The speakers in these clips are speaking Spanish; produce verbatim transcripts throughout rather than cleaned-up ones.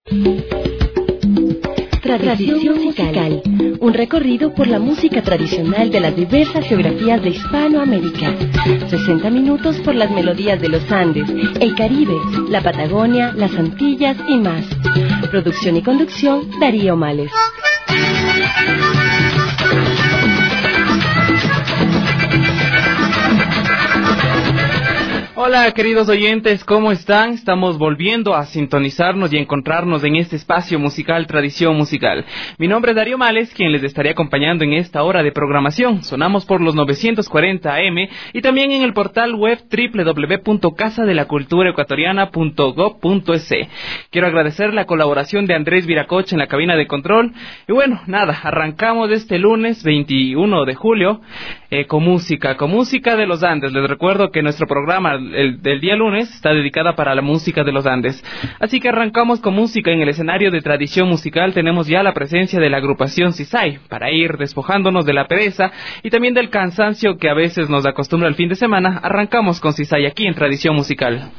Tradición musical, un recorrido por la música tradicional de las diversas geografías de Hispanoamérica. sesenta minutos por las melodías de los Andes, el Caribe, la Patagonia, las Antillas y más. Producción y conducción, Darío Males. Hola queridos oyentes, ¿cómo están? Estamos volviendo a sintonizarnos y encontrarnos en este espacio musical, Tradición Musical. Mi nombre es Darío Males, quien les estaré acompañando en esta hora de programación. Sonamos por los novecientos cuarenta A M y también en el portal web doble u doble u doble u punto casa de la cultura ecuatoriana punto gob punto es. Quiero agradecer la colaboración de Andrés Viracocha en la cabina de control. Y bueno, nada, arrancamos este lunes veintiuno de julio eh, con música, con música de los Andes. Les recuerdo que nuestro programa El, del día lunes está dedicada para la música de los Andes. Así que arrancamos con música. En el escenario de Tradición Musical tenemos ya la presencia de la agrupación Sisai, para ir despojándonos de la pereza y también del cansancio que a veces nos acostumbra el fin de semana. Arrancamos con Sisai aquí en Tradición Musical.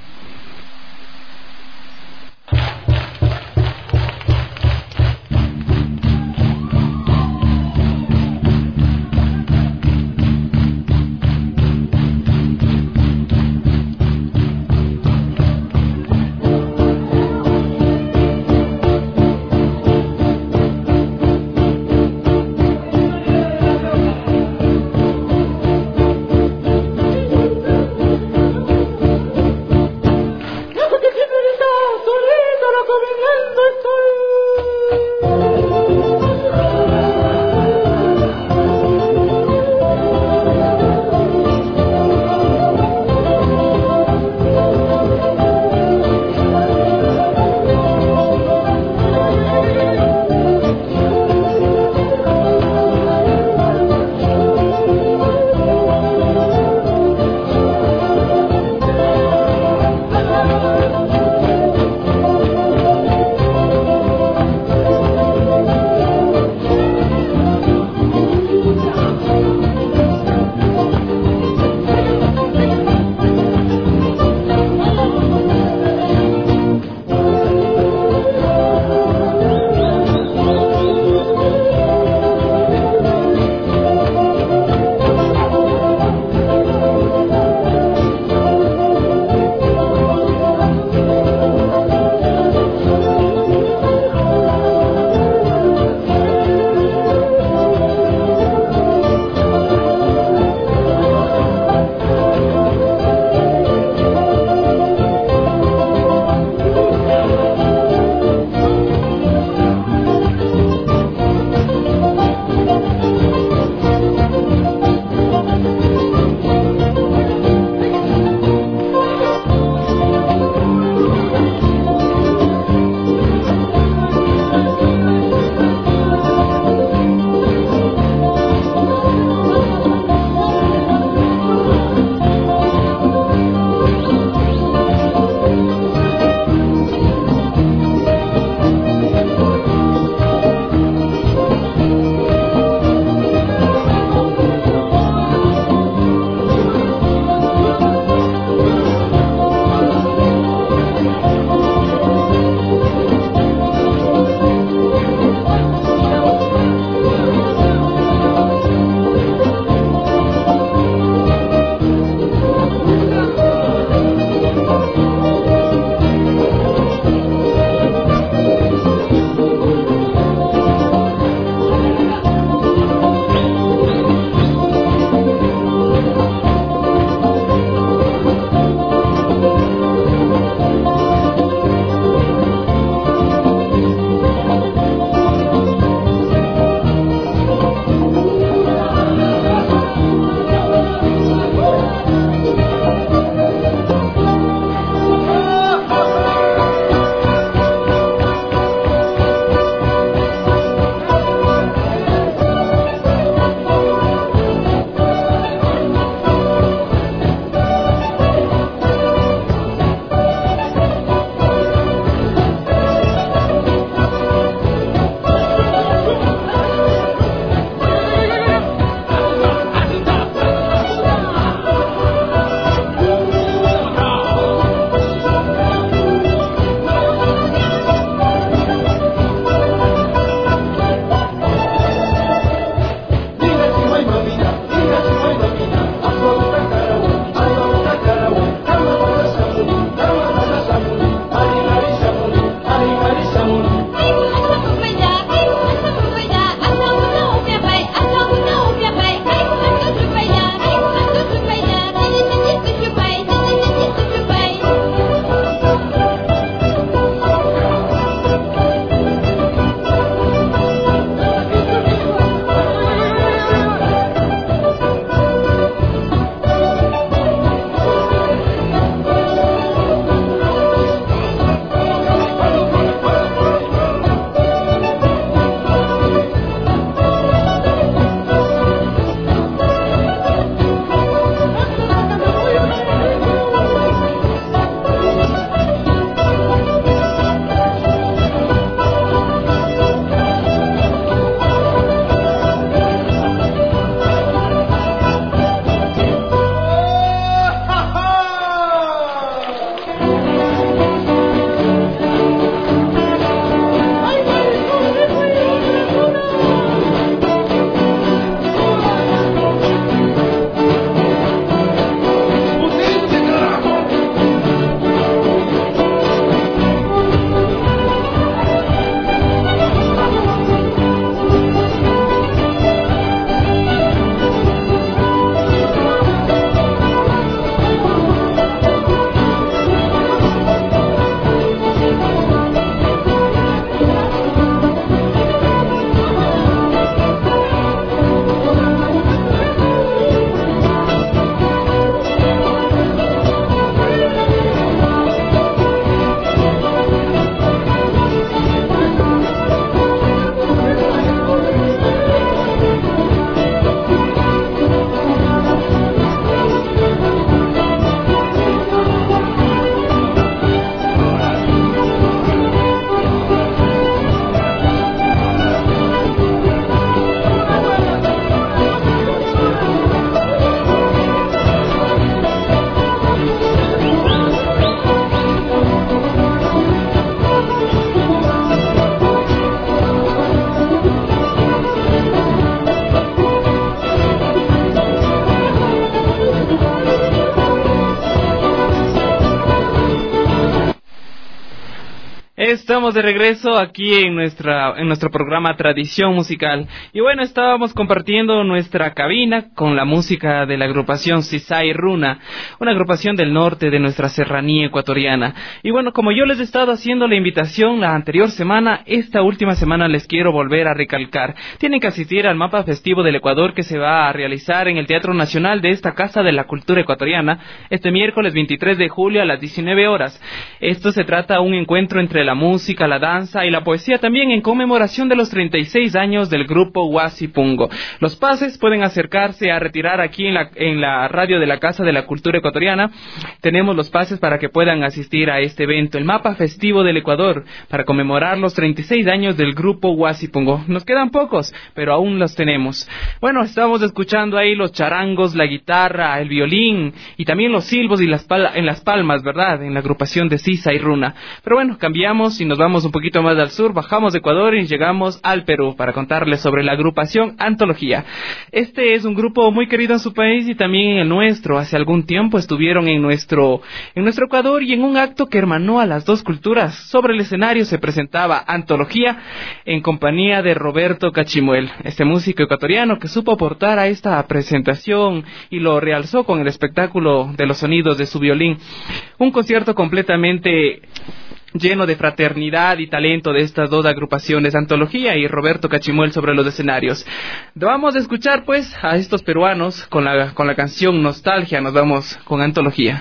Estamos de regreso aquí en nuestra en nuestro programa Tradición Musical. Y bueno, estábamos compartiendo nuestra cabina con la música de la agrupación Sisai Runa, una agrupación del norte de nuestra serranía ecuatoriana. Y bueno, como yo les he estado haciendo la invitación la anterior semana, esta última semana les quiero volver a recalcar. Tienen que asistir al mapa festivo del Ecuador que se va a realizar en el Teatro Nacional de esta Casa de la Cultura Ecuatoriana este miércoles veintitrés de julio a las diecinueve horas. Esto se trata de un encuentro entre la música, la danza y la poesía, también en conmemoración de los treinta y seis años del grupo Huasipungo. Los pases pueden acercarse a retirar aquí en la, en la radio de la Casa de la Cultura Ecuatoriana. Tenemos los pases para que puedan asistir a este evento, el mapa festivo del Ecuador, para conmemorar los treinta y seis años del grupo Huasipungo. Nos quedan pocos, pero aún los tenemos. Bueno, estamos escuchando ahí los charangos, la guitarra, el violín y también los silbos y las pal- en las palmas, ¿verdad? En la agrupación de Sisai Runa. Pero bueno, cambiamos y nos vamos un poquito más al sur, bajamos de Ecuador y llegamos al Perú para contarles sobre la agrupación Antología. Este es un grupo muy querido en su país y también en el nuestro. Hace algún tiempo estuvieron en nuestro, en nuestro Ecuador y en un acto que hermanó a las dos culturas. Sobre el escenario se presentaba Antología en compañía de Roberto Cachimuel, este músico ecuatoriano que supo aportar a esta presentación y lo realzó con el espectáculo de los sonidos de su violín. Un concierto completamente lleno de fraternidad y talento de estas dos agrupaciones, Antología y Roberto Cachimuel, sobre los escenarios. Vamos a escuchar pues a estos peruanos con la, con la canción Nostalgia. Nos vamos con Antología.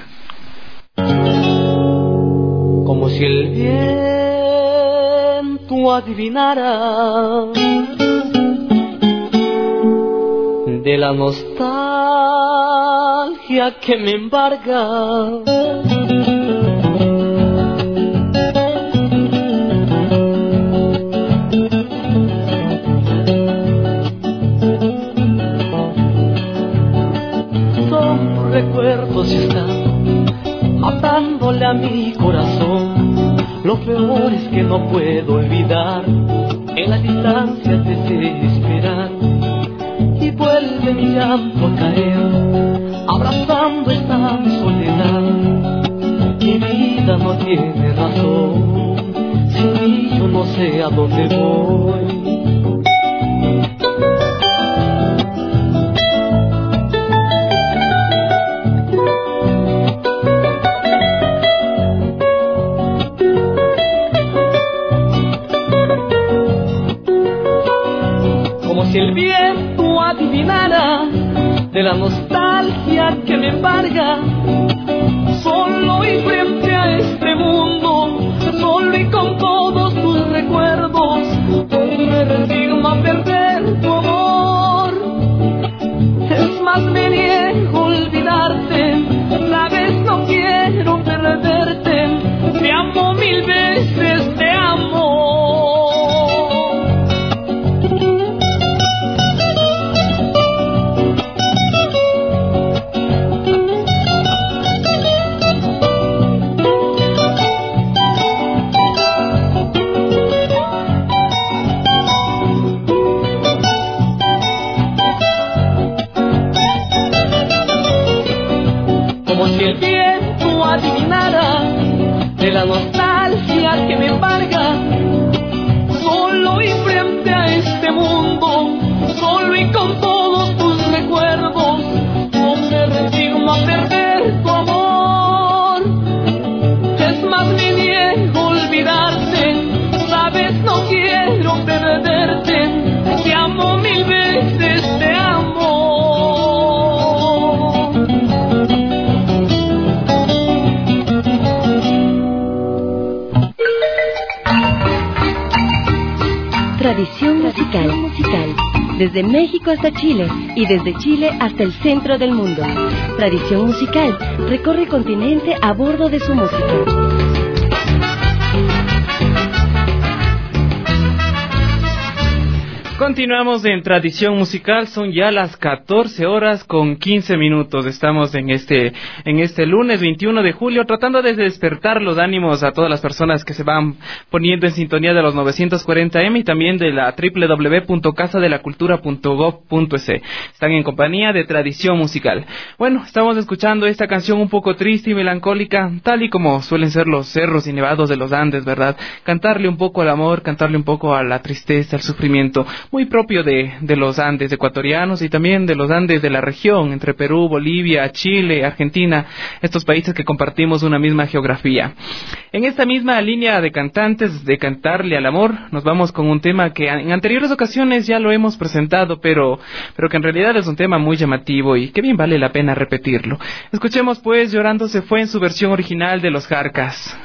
Como si el viento adivinara de la nostalgia que me embarga, son recuerdos y están matándole a mi corazón. Lo peor es que no puedo olvidar, en la distancia te sé esperar, y vuelve mi llanto a caer, abrazando esta soledad. Mi vida no tiene razón, sin mí yo no sé a dónde voy. Si el viento adivinara de la nostalgia que me embarga, solo y frente a este mundo, solo y con todos tus recuerdos, me resigno a perder tu amor. Es más, me niego a olvidarte, sabes, no quiero perderte, te amo mil veces, te amo. Si el viento adivinara de la nostalgia que me embarga, solo y frente a este mundo, solo y con todos tus recuerdos, no me resigno a perder tu amor. Es más, me niego a olvidarte, sabes, no quiero perderte, te amo mil veces, te amo. Tradición musical, musical, desde México hasta Chile y desde Chile hasta el centro del mundo. Tradición musical recorre el continente a bordo de su música. Continuamos en Tradición Musical, son ya las catorce horas con quince minutos. Estamos en este en este lunes veintiuno de julio tratando de despertar los ánimos a todas las personas que se van poniendo en sintonía de los novecientos cuarenta eme y también de la doble u doble u doble u punto casa de la cultura punto gob punto es. Están en compañía de Tradición Musical. Bueno, estamos escuchando esta canción un poco triste y melancólica, tal y como suelen ser los cerros y nevados de los Andes, ¿verdad? Cantarle un poco al amor, cantarle un poco a la tristeza, al sufrimiento, muy propio de, de los Andes ecuatorianos y también de los Andes de la región, entre Perú, Bolivia, Chile, Argentina, estos países que compartimos una misma geografía. En esta misma línea de cantantes, de cantarle al amor, nos vamos con un tema que en anteriores ocasiones ya lo hemos presentado, pero, pero que en realidad es un tema muy llamativo y que bien vale la pena repetirlo. Escuchemos pues Llorando se fue en su versión original de los Jarcas.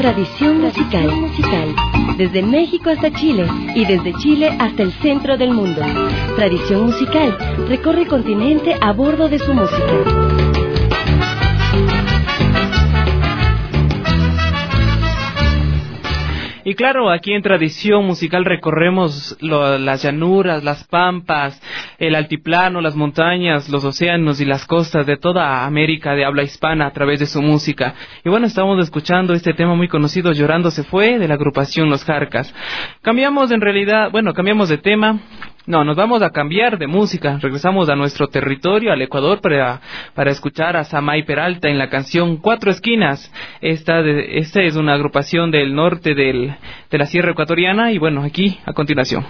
Tradición musical, musical. Desde México hasta Chile y desde Chile hasta el centro del mundo. Tradición musical recorre el continente a bordo de su música. Y claro, aquí en Tradición Musical recorremos lo, las llanuras, las pampas, el altiplano, las montañas, los océanos y las costas de toda América de habla hispana a través de su música. Y bueno, estamos escuchando este tema muy conocido, Llorando se fue, de la agrupación Los Jarcas. Cambiamos en realidad, bueno, cambiamos de tema. No, nos vamos a cambiar de música. Regresamos a nuestro territorio, al Ecuador, para, para escuchar a Samay Peralta en la canción Cuatro Esquinas. Esta, de, esta es una agrupación del norte del, de la Sierra Ecuatoriana. Y bueno, aquí, a continuación.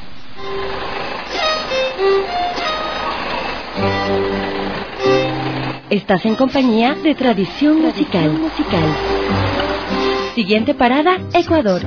Estás en compañía de Tradición Musical. musical. Siguiente parada, Ecuador.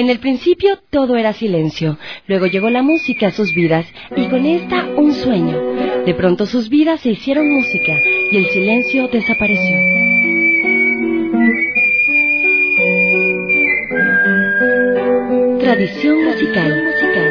En el principio todo era silencio, luego llegó la música a sus vidas y con esta un sueño. De pronto sus vidas se hicieron música y el silencio desapareció. Tradición musical.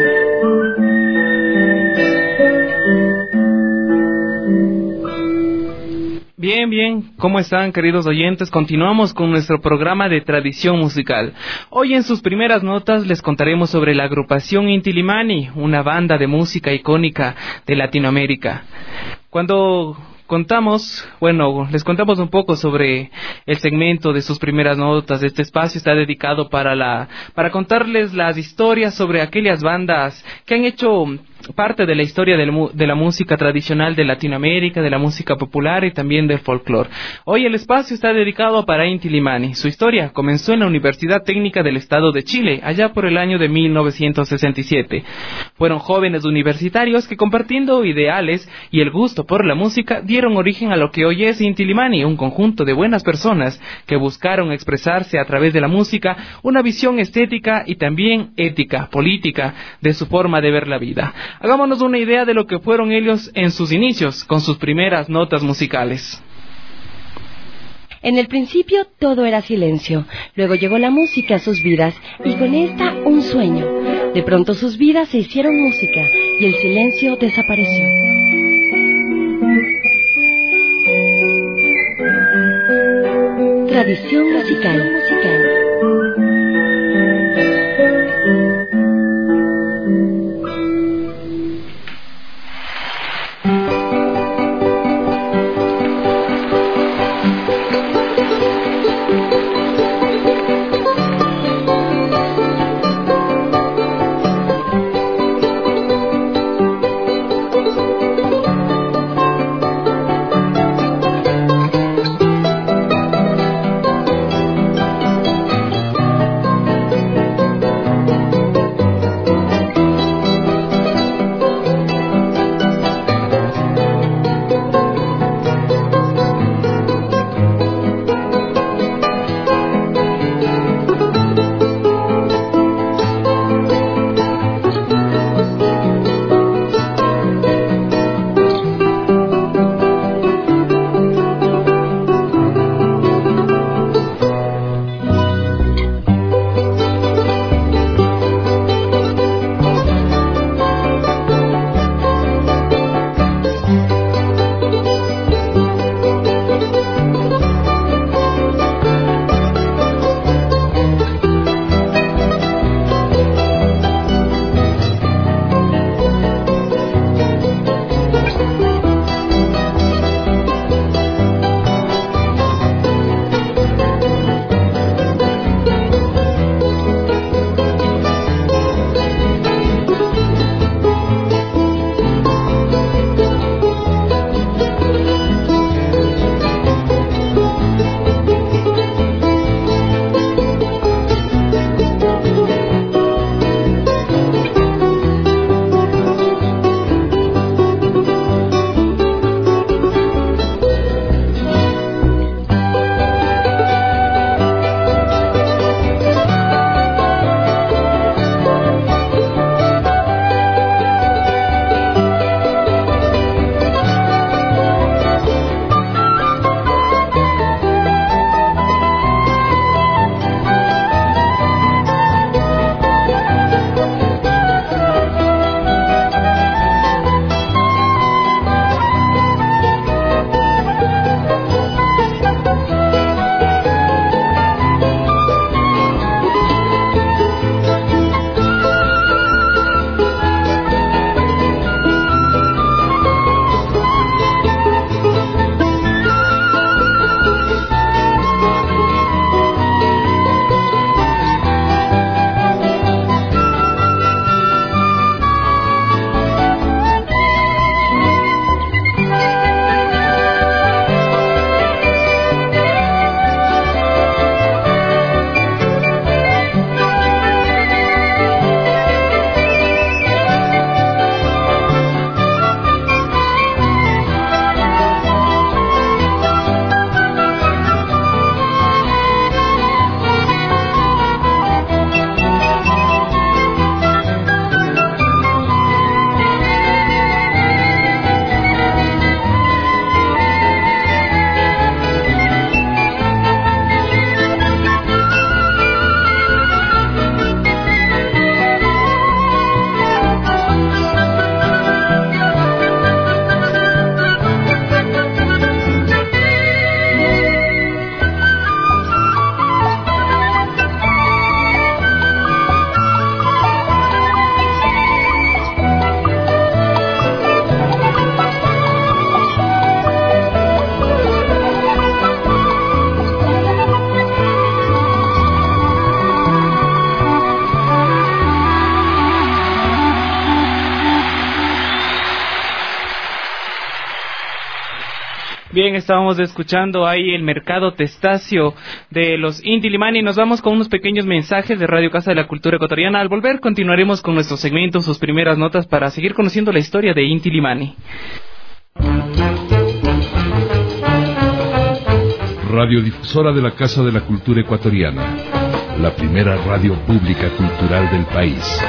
Bien, bien, ¿cómo están, queridos oyentes? Continuamos con nuestro programa de tradición musical. Hoy en sus primeras notas les contaremos sobre la agrupación Inti Illimani, una banda de música icónica de Latinoamérica. Cuando contamos, bueno, les contamos un poco sobre el segmento de sus primeras notas. Este espacio está dedicado para la, para contarles las historias sobre aquellas bandas que han hecho parte de la historia del, de la música tradicional de Latinoamérica, de la música popular y también del folclore. Hoy el espacio está dedicado para Inti Illimani. Su historia comenzó en la Universidad Técnica del Estado de Chile, allá por el año de mil novecientos sesenta y siete. Fueron jóvenes universitarios que, compartiendo ideales y el gusto por la música, dieron origen a lo que hoy es Inti Illimani, un conjunto de buenas personas que buscaron expresarse a través de la música una visión estética y también ética, política, de su forma de ver la vida. Hagámonos una idea de lo que fueron ellos en sus inicios, con sus primeras notas musicales. En el principio todo era silencio, luego llegó la música a sus vidas y con esta un sueño. De pronto sus vidas se hicieron música y el silencio desapareció. Tradición musical. Bien, estábamos escuchando ahí el Mercado Testaccio de los Inti Illimani. Nos vamos con unos pequeños mensajes de Radio Casa de la Cultura Ecuatoriana. Al volver continuaremos con nuestros segmentos, sus primeras notas, para seguir conociendo la historia de Inti Illimani. Radiodifusora de la Casa de la Cultura Ecuatoriana, la primera radio pública cultural del país.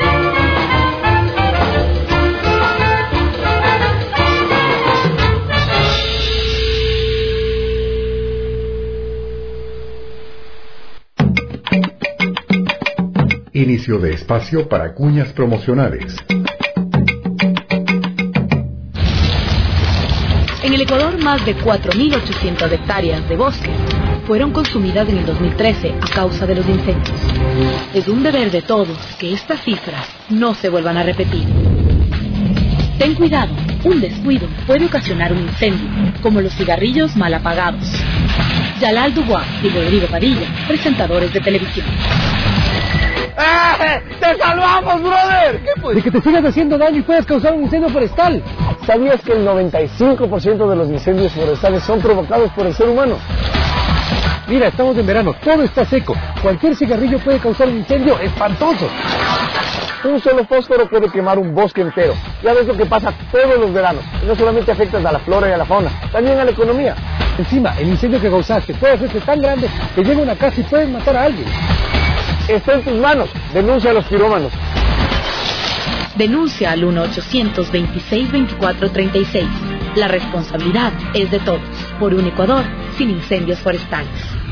Inicio de espacio para cuñas promocionales. En el Ecuador, más de cuatro mil ochocientas hectáreas de bosque fueron consumidas en el dos mil trece a causa de los incendios. Es un deber de todos que estas cifras no se vuelvan a repetir. Ten cuidado, un descuido puede ocasionar un incendio, como los cigarrillos mal apagados. Yalal Dubois y Rodrigo Padilla, presentadores de televisión. ¡Eh! ¡Te salvamos, brother! ¿Qué pues? De que te sigas haciendo daño y puedas causar un incendio forestal. ¿Sabías que el noventa y cinco por ciento de los incendios forestales son provocados por el ser humano? Mira, estamos en verano, todo está seco. Cualquier cigarrillo puede causar un incendio espantoso. Un solo fósforo puede quemar un bosque entero. Ya ves lo que pasa todos los veranos. Y no solamente afectas a la flora y a la fauna, también a la economía. Encima, el incendio que causaste puede hacerse tan grande que llega a una casa y puedes matar a alguien. Está en tus manos. Denuncia a los pirómanos. Denuncia al uno ochocientos veintiséis veinticuatro treinta y seis. La responsabilidad es de todos. Por un Ecuador sin incendios forestales.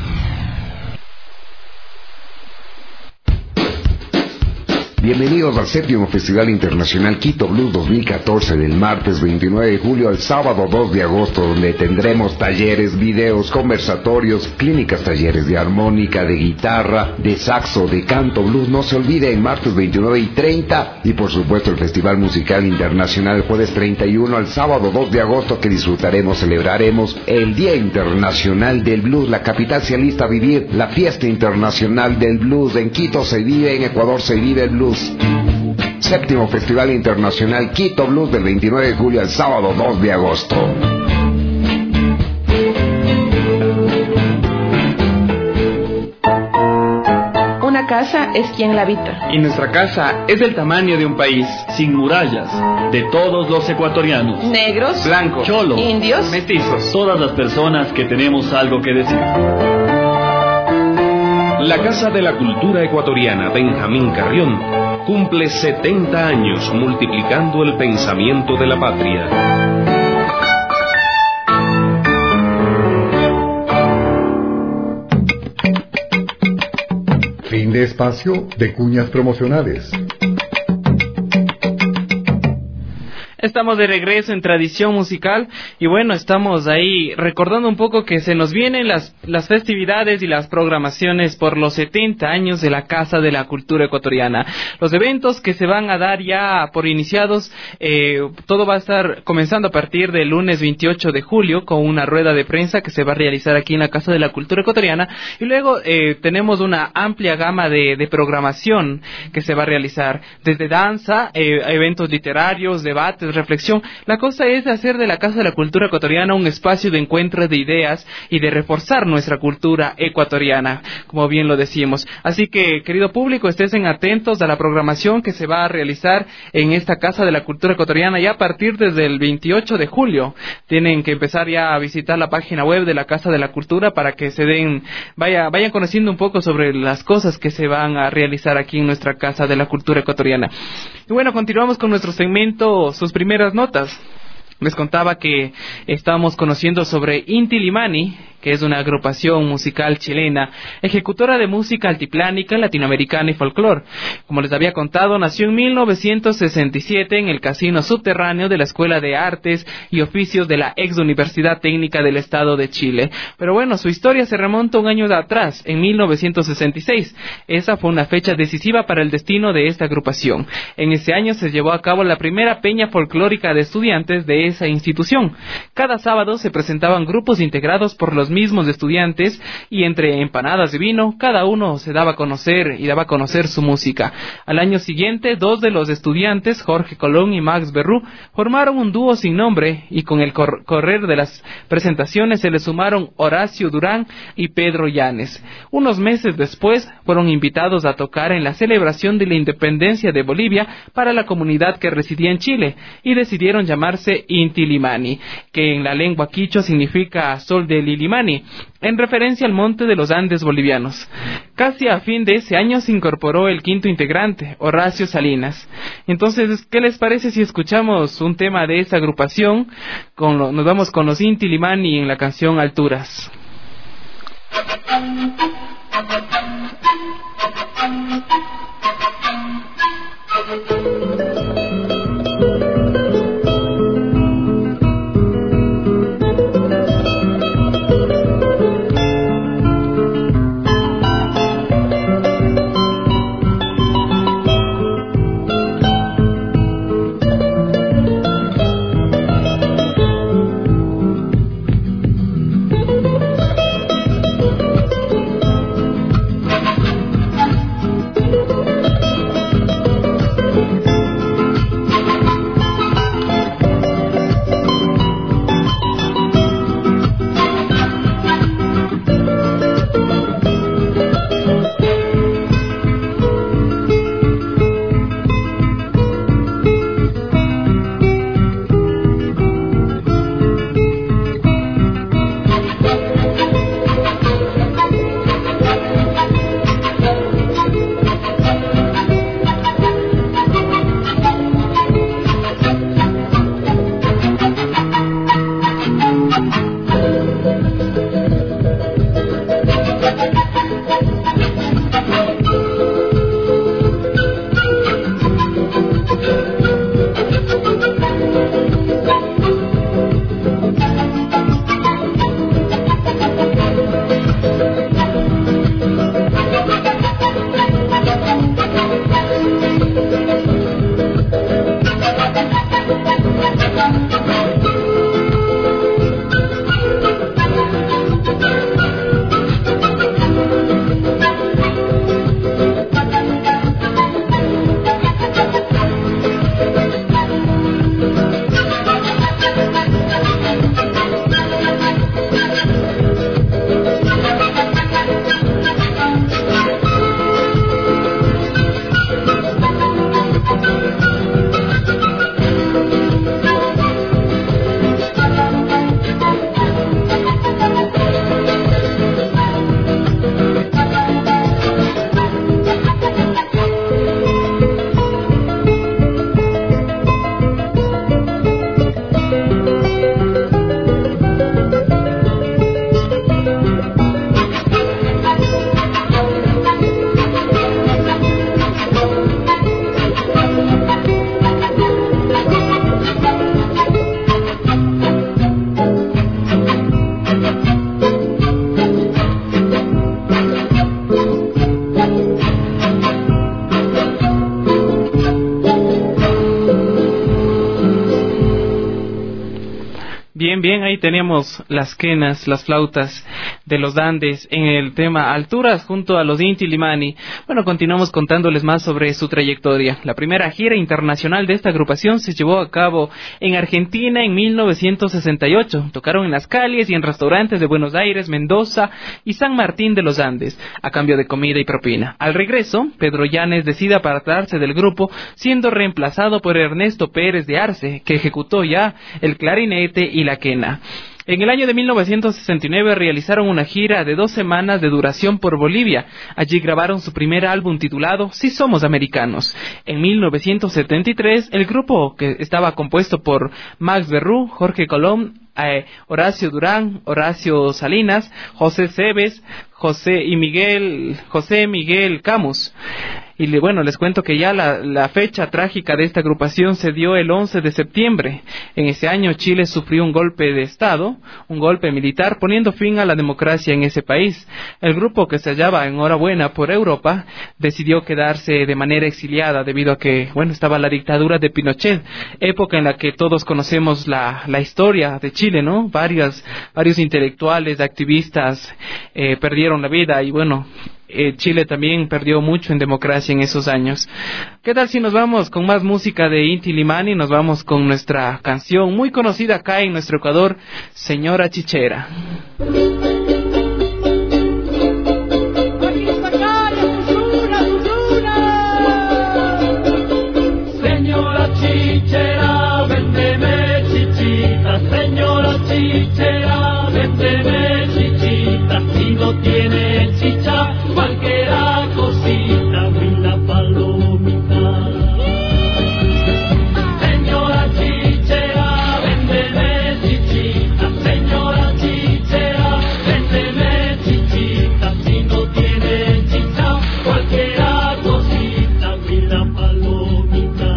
Bienvenidos al séptimo Festival Internacional Quito Blues dos mil catorce, del martes veintinueve de julio al sábado dos de agosto, donde tendremos talleres, videos, conversatorios, clínicas, talleres de armónica, de guitarra, de saxo, de canto blues. No se olviden, martes veintinueve y treinta, y por supuesto el Festival Musical Internacional jueves treinta y uno al sábado dos de agosto, que disfrutaremos, celebraremos el Día Internacional del Blues. La capital se alista a vivir la fiesta internacional del blues. En Quito se vive, en Ecuador se vive el blues. Séptimo Festival Internacional Quito Blues, del veintinueve de julio al sábado dos de agosto. Una casa es quien la habita. Y nuestra casa es del tamaño de un país. Sin murallas, de todos los ecuatorianos. Negros, blancos, cholos, indios, mestizos. Todas las personas que tenemos algo que decir. La Casa de la Cultura Ecuatoriana Benjamín Carrión cumple setenta años multiplicando el pensamiento de la patria. Fin de espacio de cuñas promocionales. Estamos de regreso en Tradición Musical y bueno, estamos ahí recordando un poco que se nos vienen las, las festividades y las programaciones por los setenta años de la Casa de la Cultura Ecuatoriana. Los eventos que se van a dar ya por iniciados, eh, todo va a estar comenzando a partir del lunes veintiocho de julio con una rueda de prensa que se va a realizar aquí en la Casa de la Cultura Ecuatoriana, y luego eh, tenemos una amplia gama de, de programación que se va a realizar, desde danza, eh, eventos literarios, debates, reflexión. La cosa es hacer de la Casa de la Cultura Ecuatoriana un espacio de encuentro de ideas y de reforzar nuestra cultura ecuatoriana, como bien lo decimos. Así que, querido público, estén atentos a la programación que se va a realizar en esta Casa de la Cultura Ecuatoriana ya a partir desde el veintiocho de julio. Tienen que empezar ya a visitar la página web de la Casa de la Cultura para que se den, vaya, vayan conociendo un poco sobre las cosas que se van a realizar aquí en nuestra Casa de la Cultura Ecuatoriana. Y bueno, continuamos con nuestro segmento, sus primeras notas. Les contaba que estamos conociendo sobre Inti Illimani, que es una agrupación musical chilena, ejecutora de música altiplánica, latinoamericana y folclore. Como les había contado, nació en mil novecientos sesenta y siete en el casino subterráneo de la Escuela de Artes y Oficios de la ex Universidad Técnica del Estado de Chile. Pero bueno, su historia se remonta un año de atrás, en mil novecientos sesenta y seis. Esa fue una fecha decisiva para el destino de esta agrupación. En ese año se llevó a cabo la primera peña folclórica de estudiantes de esa institución. Cada sábado se presentaban grupos integrados por los mismos estudiantes, y entre empanadas de vino, cada uno se daba a conocer y daba a conocer su música. Al año siguiente, dos de los estudiantes, Jorge Colón y Max Berrú, formaron un dúo sin nombre, y con el cor- correr de las presentaciones se le sumaron Horacio Durán y Pedro Llanes. Unos meses después, fueron invitados a tocar en la celebración de la independencia de Bolivia para la comunidad que residía en Chile, y decidieron llamarse Inti Illimani, que en la lengua quichua significa Sol del Illimani, en referencia al monte de los Andes bolivianos. Casi a fin de ese año se incorporó el quinto integrante, Horacio Salinas. Entonces, ¿qué les parece si escuchamos un tema de esa agrupación? Con lo, nos vamos con los Inti Illimani en la canción Alturas. Bien, bien, ahí teníamos las quenas, las flautas de los Andes en el tema Alturas junto a los Inti Illimani. Bueno, continuamos contándoles más sobre su trayectoria. La primera gira internacional de esta agrupación se llevó a cabo en Argentina en mil novecientos sesenta y ocho. Tocaron en las calles y en restaurantes de Buenos Aires, Mendoza y San Martín de los Andes, a cambio de comida y propina. Al regreso, Pedro Llanes decide apartarse del grupo, siendo reemplazado por Ernesto Pérez de Arce, que ejecutó ya el clarinete y la quena. En el año de mil novecientos sesenta y nueve realizaron una gira de dos semanas de duración por Bolivia. Allí grabaron su primer álbum titulado Si Somos Americanos. En mil novecientos setenta y tres, el grupo, que estaba compuesto por Max Berrú, Jorge Colón, eh, Horacio Durán, Horacio Salinas, José Cebes, José y Miguel, José Miguel Camus, Y le, bueno, les cuento que ya la, la fecha trágica de esta agrupación se dio el once de septiembre. En ese año Chile sufrió un golpe de Estado, un golpe militar, poniendo fin a la democracia en ese país. El grupo, que se hallaba en hora buena por Europa, decidió quedarse de manera exiliada debido a que, bueno, estaba la dictadura de Pinochet, época en la que todos conocemos la, la historia de Chile, ¿no? Varias, varios intelectuales, activistas eh, perdieron la vida y bueno, eh, Chile también perdió mucho en democracia en esos años. ¿Qué tal si nos vamos con más música de Inti Illimani? Nos vamos con nuestra canción muy conocida acá en nuestro Ecuador, Señora Chichera. Señora Chichera, véndeme chichita, señora Chichera, véndeme chichita, si no tiene chicha, cualquiera cosita, la palomita. Señora Chichera, véndeme chichita, señora Chichera, véndeme chichita, si no tiene chicha, cualquiera cosita, la palomita.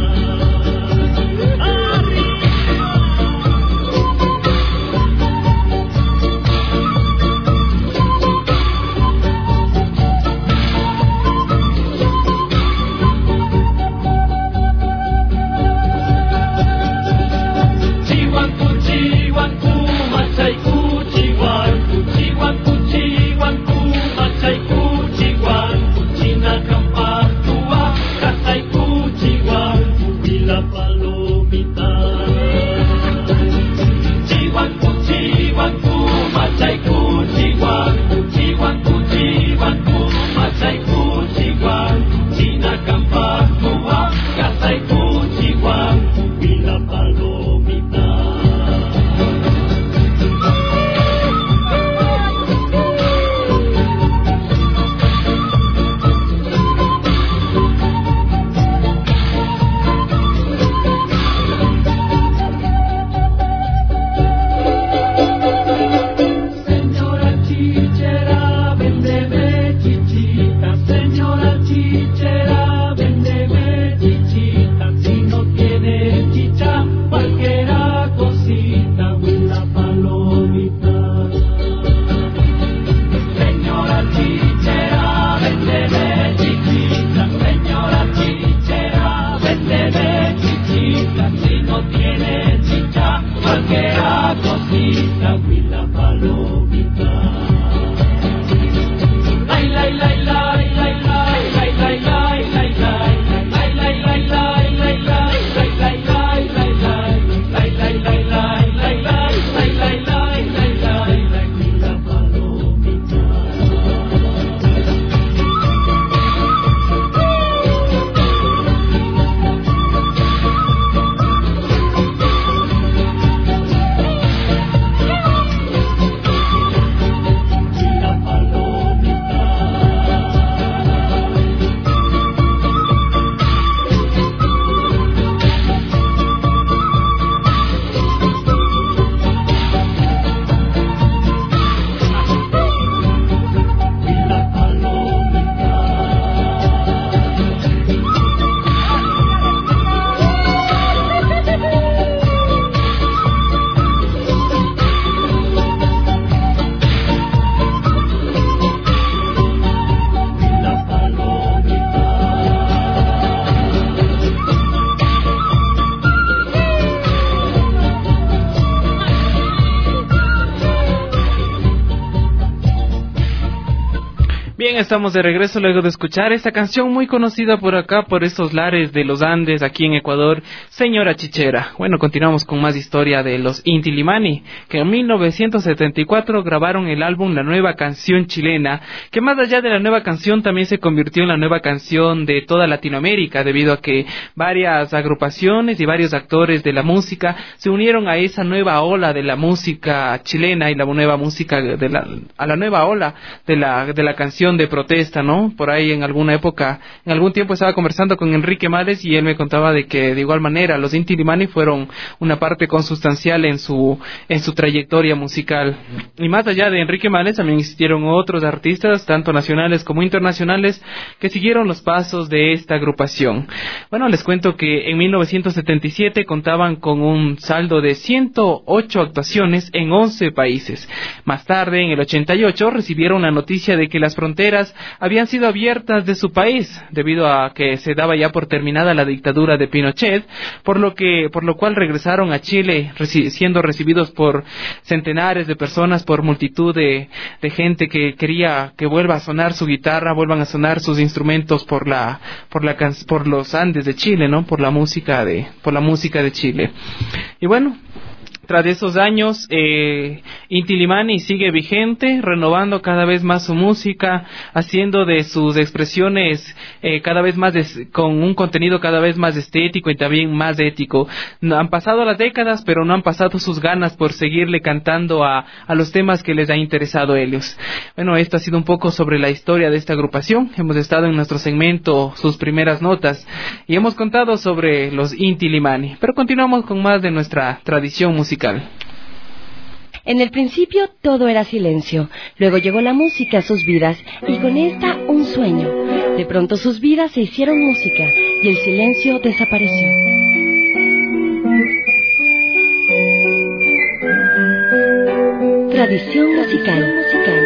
Estamos de regreso luego de escuchar esta canción muy conocida por acá, por estos lares de los Andes, aquí en Ecuador, Señora Chichera. Bueno, continuamos con más historia de los Inti Illimani, que en mil novecientos setenta y cuatro grabaron el álbum La Nueva Canción Chilena, que más allá de la nueva canción también se convirtió en la nueva canción de toda Latinoamérica, debido a que varias agrupaciones y varios actores de la música se unieron a esa nueva ola de la música chilena y la nueva música de la, a la nueva ola de la, de la canción de de protesta, ¿no? Por ahí en alguna época, en algún tiempo estaba conversando con Enrique Males y él me contaba de que de igual manera los Inti Illimani fueron una parte consustancial en su en su trayectoria musical. Y más allá de Enrique Males también existieron otros artistas, tanto nacionales como internacionales, que siguieron los pasos de esta agrupación. Bueno, les cuento que en mil novecientos setenta y siete contaban con un saldo de ciento ocho actuaciones en once países. Más tarde, en el ochenta y ocho, recibieron la noticia de que las fronteras habían sido abiertas de su país, debido a que se daba ya por terminada la dictadura de Pinochet, por lo que, por lo cual regresaron a Chile, reci- siendo recibidos por centenares de personas, por multitud de, de gente que quería que vuelva a sonar su guitarra, vuelvan a sonar sus instrumentos por la, por la, por los Andes de Chile, ¿no? Por la música de, por la música de Chile. Y bueno, tras esos años, eh, Inti Illimani sigue vigente, renovando cada vez más su música, haciendo de sus expresiones eh, cada vez más des- con un contenido cada vez más estético y también más ético. No, han pasado las décadas, pero no han pasado sus ganas por seguirle cantando a, a los temas que les ha interesado a ellos. Bueno, esto ha sido un poco sobre la historia de esta agrupación. Hemos estado en nuestro segmento Sus Primeras Notas y hemos contado sobre los Inti Illimani, pero continuamos con más de nuestra tradición musical. En el principio todo era silencio, luego llegó la música a sus vidas y con esta un sueño. De pronto sus vidas se hicieron música y el silencio desapareció. Tradición musical, musical.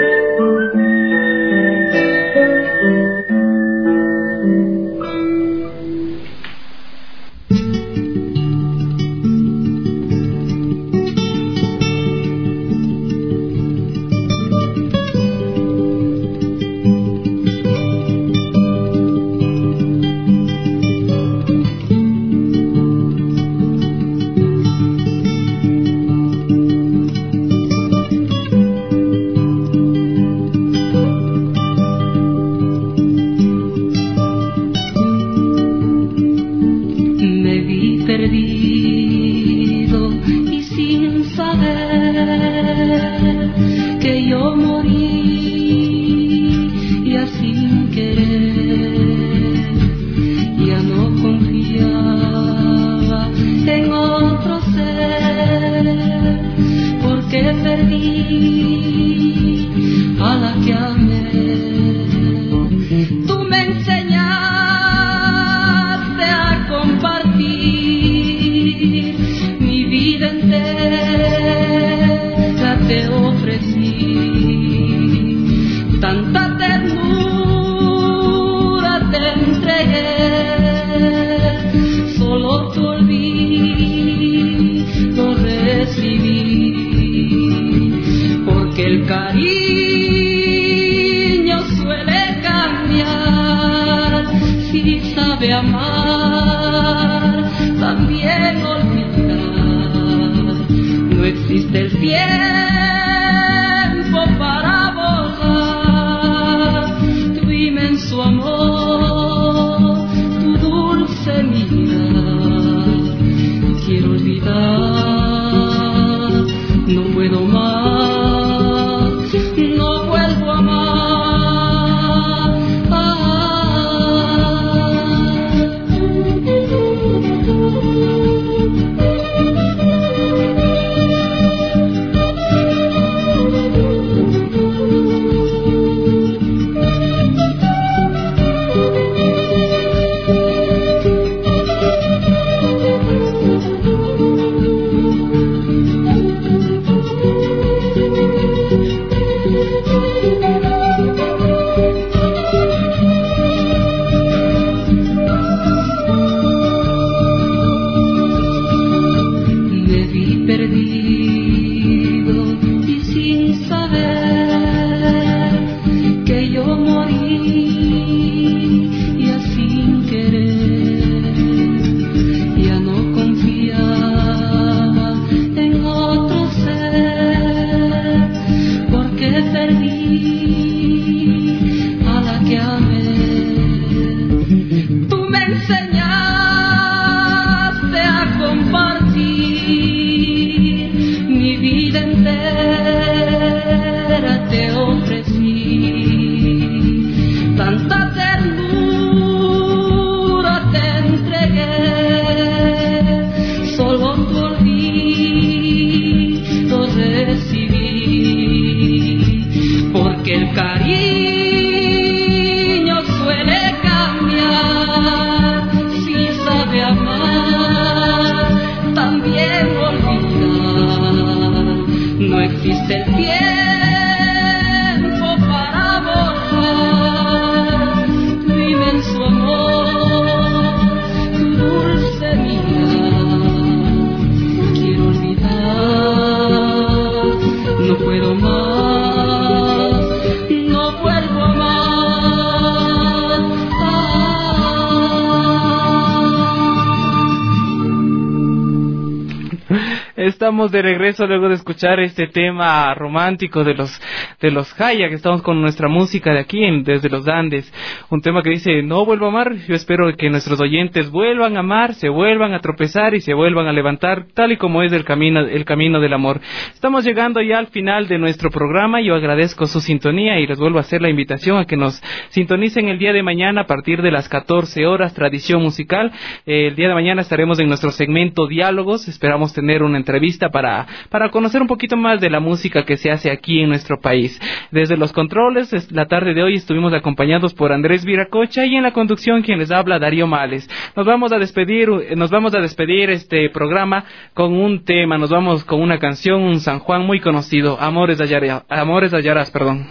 también olvida. No existe el tiempo para borrar tu inmenso amor, tu dulce vida. Quiero olvidar, no puedo más, no vuelvo a amar. Estamos de regreso luego de escuchar este tema romántico de los de los Jaya, que estamos con nuestra música de aquí en, desde los Andes, un tema que dice no vuelvo a amar. Yo espero que nuestros oyentes vuelvan a amar, se vuelvan a tropezar y se vuelvan a levantar, tal y como es el camino, el camino del amor. Estamos llegando ya al final de nuestro programa. Yo agradezco su sintonía y les vuelvo a hacer la invitación a que nos sintonicen el día de mañana a partir de las catorce horas, Tradición Musical. Eh, el día de mañana estaremos en nuestro segmento Diálogos. Esperamos tener una entrevista para, para conocer un poquito más de la música que se hace aquí en nuestro país. Desde los controles, la tarde de hoy estuvimos acompañados por Andrés Viracocha y en la conducción quien les habla, Darío Males. Nos vamos a despedir, nos vamos a despedir este programa con un tema, nos vamos con una canción, un San Juan muy conocido, Amores de Ayarás, Amores de Ayarás, perdón.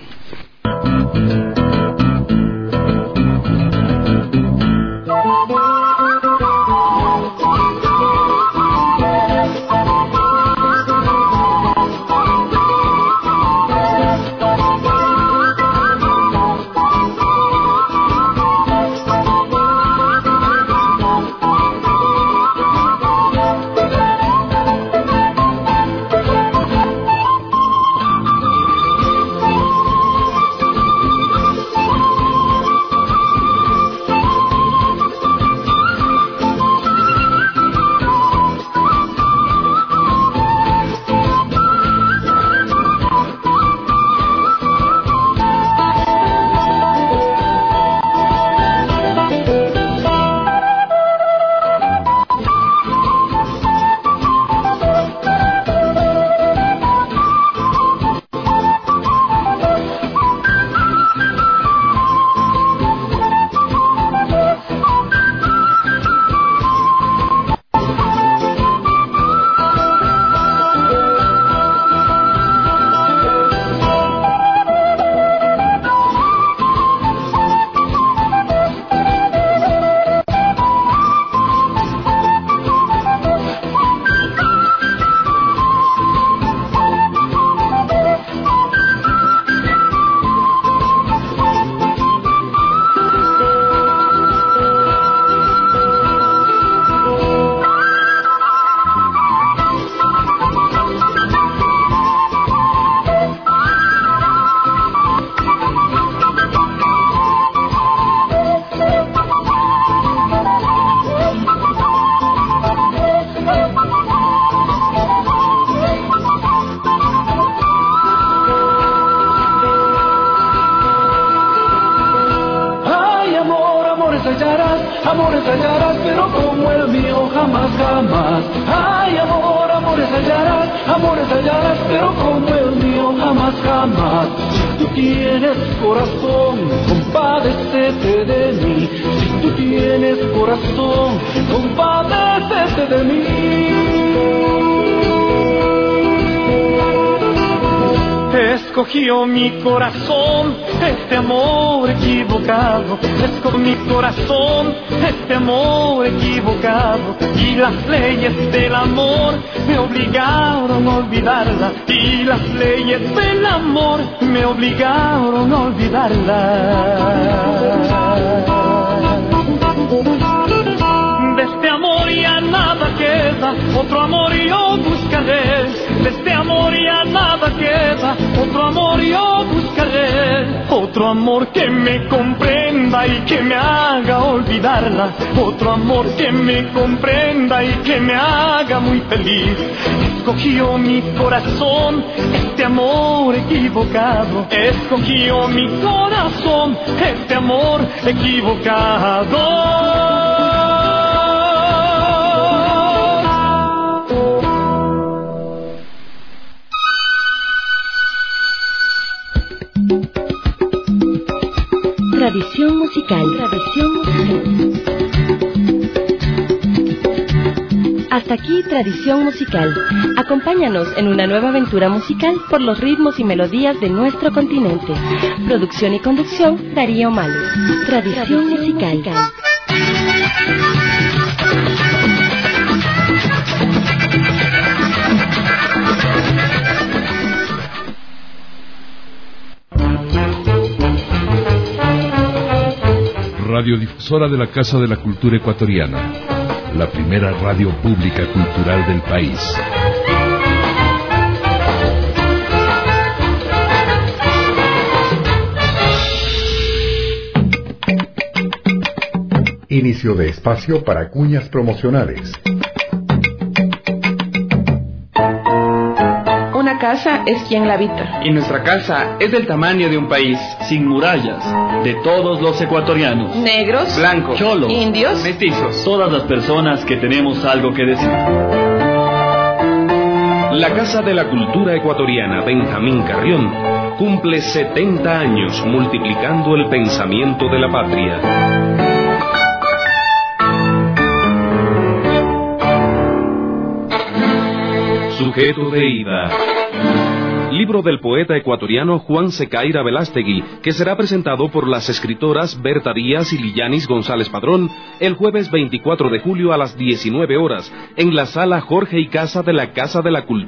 amores hallarás, pero como el mío jamás, jamás. Ay, amor, amores hallarás, amores hallarás, pero como el mío jamás, jamás. Si tú tienes corazón, compadécete de mí. Si tú tienes corazón, compadécete de mí. Escogió mi corazón este amor equivocado, escogió mi corazón este amor equivocado, y las leyes del amor me obligaron a olvidarla, y las leyes del amor me obligaron a olvidarla. De este amor ya nada queda, otro amor yo buscaré. De este amor ya nada queda, otro amor yo buscaré. Otro amor que me comprenda y que me haga olvidarla. Otro amor que me comprenda y que me haga muy feliz. Escogió mi corazón este amor equivocado. Escogió mi corazón este amor equivocado. Tradición musical, tradición musical. Hasta aquí Tradición Musical. Acompáñanos en una nueva aventura musical por los ritmos y melodías de nuestro continente. Producción y conducción, Darío Males. Tradición Musical. Radiodifusora de la Casa de la Cultura Ecuatoriana, la primera radio pública cultural del país. Inicio de espacio para cuñas promocionales. Una casa es quien la habita. Y nuestra casa es del tamaño de un país. Sin murallas, de todos los ecuatorianos. Negros, blancos, cholos, indios, mestizos. Todas las personas que tenemos algo que decir. La Casa de la Cultura Ecuatoriana Benjamín Carrión cumple setenta años multiplicando el pensamiento de la patria. Sujeto de ida. Libro del poeta ecuatoriano Juan Secaira Velástegui, que será presentado por las escritoras Berta Díaz y Lillanis González Padrón el jueves veinticuatro de julio a las diecinueve horas en la sala Jorge y Casa de la Casa de la Cultura